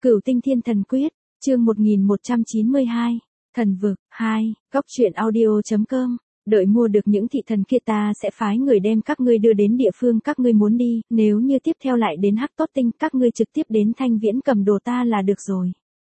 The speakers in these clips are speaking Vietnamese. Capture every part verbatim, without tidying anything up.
Cửu Tinh Thiên Thần Quyết, chương một nghìn một trăm chín mươi hai, Thần Vực, hai, góc truyện audio chấm com. Đợi mua được những thị thần kia ta sẽ phái người đem các ngươi đưa đến địa phương các ngươi muốn đi, nếu như tiếp theo lại đến Hắc Tốt Tinh các ngươi trực tiếp đến Thanh Viễn Cầm Đồ ta là được rồi.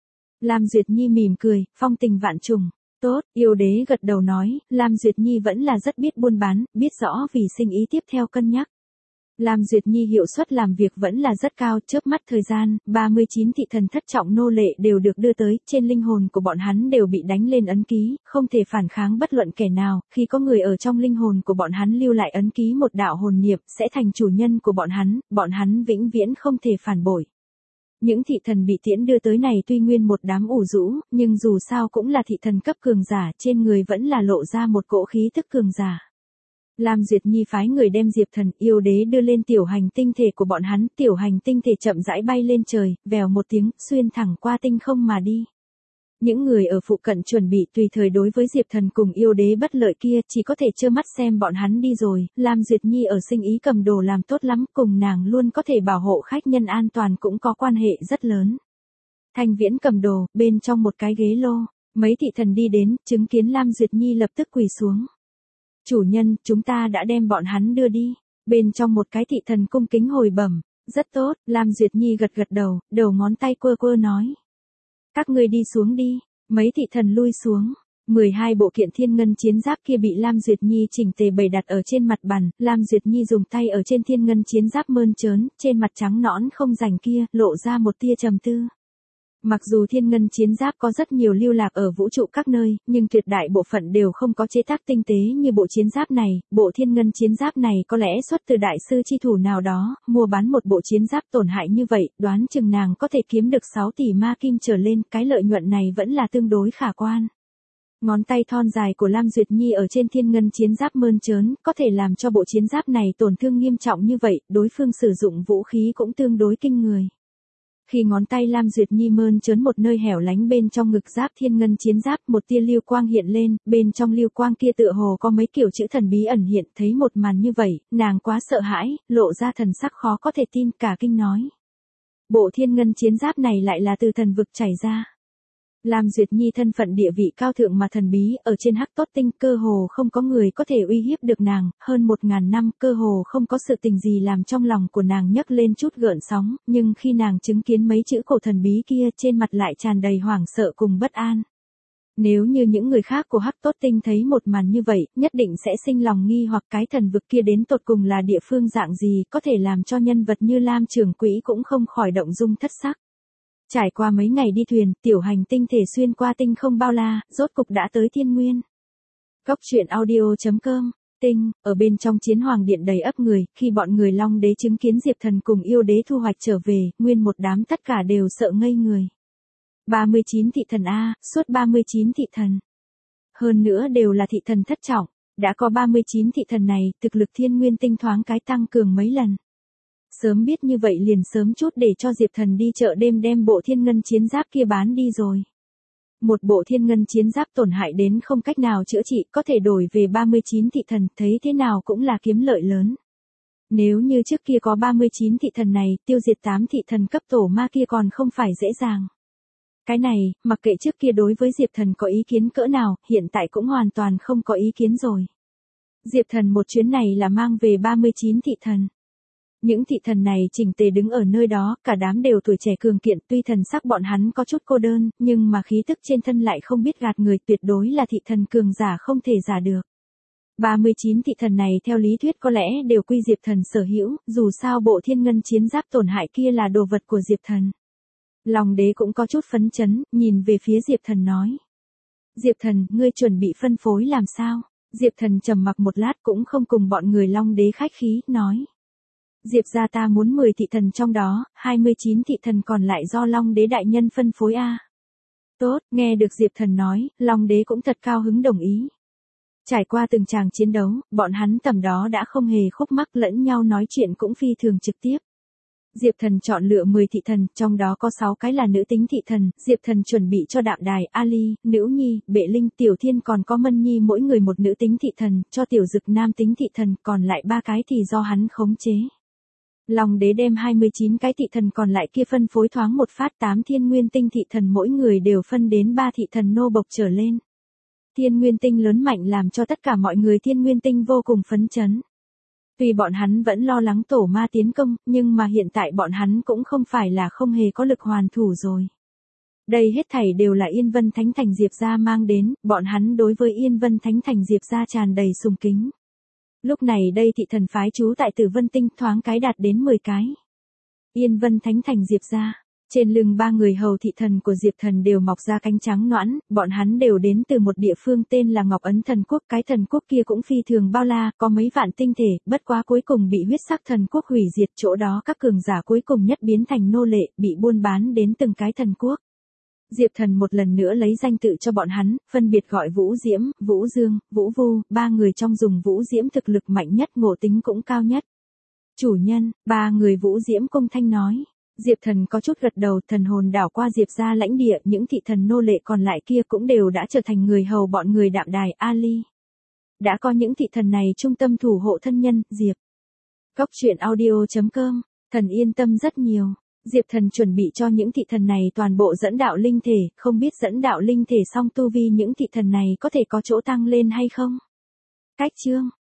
Lam Duyệt Nhi mỉm cười, phong tình vạn trùng. Tốt, yêu đế gật đầu nói, Lam Duyệt Nhi vẫn là rất biết buôn bán, biết rõ vì sinh ý tiếp theo cân nhắc. Lam Duyệt Nhi hiệu suất làm việc vẫn là rất cao, chớp mắt thời gian, ba mươi chín thị thần thất trọng nô lệ đều được đưa tới, trên linh hồn của bọn hắn đều bị đánh lên ấn ký, không thể phản kháng bất luận kẻ nào, khi có người ở trong linh hồn của bọn hắn lưu lại ấn ký một đạo hồn niệm, sẽ thành chủ nhân của bọn hắn, bọn hắn vĩnh viễn không thể phản bội. Những thị thần bị tiễn đưa tới này tuy nguyên một đám ủ rũ, nhưng dù sao cũng là thị thần cấp cường giả, trên người vẫn là lộ ra một cỗ khí tức cường giả. Lam Duyệt Nhi phái người đem Diệp Thần yêu đế đưa lên tiểu hành tinh thể của bọn hắn, tiểu hành tinh thể chậm rãi bay lên trời, vèo một tiếng, xuyên thẳng qua tinh không mà đi. Những người ở phụ cận chuẩn bị tùy thời đối với Diệp Thần cùng yêu đế bất lợi kia, chỉ có thể trơ mắt xem bọn hắn đi rồi, Lam Duyệt Nhi ở sinh ý cầm đồ làm tốt lắm, cùng nàng luôn có thể bảo hộ khách nhân an toàn cũng có quan hệ rất lớn. Thanh Viễn Cầm Đồ, bên trong một cái ghế lô, mấy thị thần đi đến, chứng kiến Lam Duyệt Nhi lập tức quỳ xuống. Chủ nhân, chúng ta đã đem bọn hắn đưa đi. Bên trong một cái thị thần cung kính hồi bẩm, rất tốt, Lam Duyệt Nhi gật gật đầu, đầu ngón tay quơ quơ nói. Các ngươi đi xuống đi, mấy thị thần lui xuống. mười hai bộ kiện thiên ngân chiến giáp kia bị Lam Duyệt Nhi chỉnh tề bày đặt ở trên mặt bàn, Lam Duyệt Nhi dùng tay ở trên thiên ngân chiến giáp mơn trớn, trên mặt trắng nõn không rành kia, lộ ra một tia trầm tư. Mặc dù thiên ngân chiến giáp có rất nhiều lưu lạc ở vũ trụ các nơi, nhưng tuyệt đại bộ phận đều không có chế tác tinh tế như bộ chiến giáp này, bộ thiên ngân chiến giáp này có lẽ xuất từ đại sư chi thủ nào đó, mua bán một bộ chiến giáp tổn hại như vậy, đoán chừng nàng có thể kiếm được sáu tỷ ma kim trở lên, cái lợi nhuận này vẫn là tương đối khả quan. Ngón tay thon dài của Lam Duyệt Nhi ở trên thiên ngân chiến giáp mơn trớn, có thể làm cho bộ chiến giáp này tổn thương nghiêm trọng như vậy, đối phương sử dụng vũ khí cũng tương đối kinh người. Khi ngón tay Lam Duyệt Nhi mơn trớn một nơi hẻo lánh bên trong ngực giáp thiên ngân chiến giáp, một tia lưu quang hiện lên, bên trong lưu quang kia tựa hồ có mấy kiểu chữ thần bí ẩn hiện, thấy một màn như vậy, nàng quá sợ hãi, lộ ra thần sắc khó có thể tin, cả kinh nói. Bộ thiên ngân chiến giáp này lại là từ thần vực chảy ra. Lam Duyệt Nhi thân phận địa vị cao thượng mà thần bí, ở trên Hắc Tốt Tinh cơ hồ không có người có thể uy hiếp được nàng, hơn một ngàn năm cơ hồ không có sự tình gì làm trong lòng của nàng nhấc lên chút gợn sóng, nhưng khi nàng chứng kiến mấy chữ cổ thần bí kia trên mặt lại tràn đầy hoảng sợ cùng bất an. Nếu như những người khác của Hắc Tốt Tinh thấy một màn như vậy, nhất định sẽ sinh lòng nghi hoặc cái thần vực kia đến tột cùng là địa phương dạng gì, có thể làm cho nhân vật như Lam Trưởng Quỹ cũng không khỏi động dung thất sắc. Trải qua mấy ngày đi thuyền, tiểu hành tinh thể xuyên qua tinh không bao la, rốt cục đã tới thiên nguyên. Góc truyện audio chấm com, tinh, ở bên trong chiến hoàng điện đầy ấp người, khi bọn người Long Đế chứng kiến Diệp Thần cùng yêu đế thu hoạch trở về, nguyên một đám tất cả đều sợ ngây người. ba mươi chín thị thần A, suốt ba mươi chín thị thần. Hơn nữa đều là thị thần thất trọng, đã có ba mươi chín thị thần này, thực lực thiên nguyên tinh thoáng cái tăng cường mấy lần. Sớm biết như vậy liền sớm chút để cho Diệp Thần đi chợ đêm đem bộ thiên ngân chiến giáp kia bán đi rồi. Một bộ thiên ngân chiến giáp tổn hại đến không cách nào chữa trị, có thể đổi về ba mươi chín thị thần, thấy thế nào cũng là kiếm lợi lớn. Nếu như trước kia có ba mươi chín thị thần này, tiêu diệt tám thị thần cấp tổ ma kia còn không phải dễ dàng. Cái này, mặc kệ trước kia đối với Diệp Thần có ý kiến cỡ nào, hiện tại cũng hoàn toàn không có ý kiến rồi. Diệp Thần một chuyến này là mang về ba mươi chín thị thần. Những thị thần này chỉnh tề đứng ở nơi đó, cả đám đều tuổi trẻ cường kiện, tuy thần sắc bọn hắn có chút cô đơn, nhưng mà khí tức trên thân lại không biết gạt người, tuyệt đối là thị thần cường giả không thể giả được. ba mươi chín thị thần này theo lý thuyết có lẽ đều quy Diệp Thần sở hữu, dù sao bộ thiên ngân chiến giáp tổn hại kia là đồ vật của Diệp Thần. Long Đế cũng có chút phấn chấn, nhìn về phía Diệp Thần nói. Diệp Thần, ngươi chuẩn bị phân phối làm sao? Diệp Thần trầm mặc một lát cũng không cùng bọn người Long Đế khách khí, nói. Diệp gia ta muốn mười thị thần trong đó, hai mươi chín thị thần còn lại do Long Đế đại nhân phân phối a. Tốt, nghe được Diệp Thần nói, Long Đế cũng thật cao hứng đồng ý. Trải qua từng tràng chiến đấu, bọn hắn tầm đó đã không hề khúc mắc lẫn nhau nói chuyện cũng phi thường trực tiếp. Diệp Thần chọn lựa mười thị thần, trong đó có sáu cái là nữ tính thị thần, Diệp Thần chuẩn bị cho Đạm Đài, Ali, Nữ Nhi, Bệ Linh, Tiểu Thiên còn có Mân Nhi mỗi người một nữ tính thị thần, cho Tiểu Dực nam tính thị thần, còn lại ba cái thì do hắn khống chế. Long đế đem hai mươi chín cái thị thần còn lại kia phân phối thoáng một phát tám thiên nguyên tinh thị thần mỗi người đều phân đến ba thị thần nô bộc trở lên. Thiên nguyên tinh lớn mạnh làm cho tất cả mọi người thiên nguyên tinh vô cùng phấn chấn. Tuy bọn hắn vẫn lo lắng tổ ma tiến công, nhưng mà hiện tại bọn hắn cũng không phải là không hề có lực hoàn thủ rồi. Đây hết thảy đều là Yên Vân Thánh Thành Diệp gia mang đến, bọn hắn đối với Yên Vân Thánh Thành Diệp gia tràn đầy sùng kính. Lúc này đây thị thần phái trú tại Tử Vân Tinh thoáng cái đạt đến mười cái. Yên Vân Thánh Thành Diệp gia, trên lưng ba người hầu thị thần của Diệp Thần đều mọc ra cánh trắng nõn, bọn hắn đều đến từ một địa phương tên là Ngọc Ấn Thần Quốc, cái thần quốc kia cũng phi thường bao la, có mấy vạn tinh thể, bất quá cuối cùng bị huyết sắc thần quốc hủy diệt, chỗ đó các cường giả cuối cùng nhất biến thành nô lệ, bị buôn bán đến từng cái thần quốc. Diệp Thần một lần nữa lấy danh tự cho bọn hắn, phân biệt gọi Vũ Diễm, Vũ Dương, Vũ Vu, ba người trong dùng Vũ Diễm thực lực mạnh nhất, ngộ tính cũng cao nhất. Chủ nhân, ba người Vũ Diễm cung thanh nói. Diệp Thần có chút gật đầu, thần hồn đảo qua Diệp gia lãnh địa, những thị thần nô lệ còn lại kia cũng đều đã trở thành người hầu bọn người đạm đài Ali. Đã có những thị thần này trung tâm thủ hộ thân nhân, Diệp. Cóc truyện audio chấm com, thần yên tâm rất nhiều. Diệp Thần chuẩn bị cho những thị thần này toàn bộ dẫn đạo linh thể, không biết dẫn đạo linh thể xong tu vi những thị thần này có thể có chỗ tăng lên hay không? Cách chương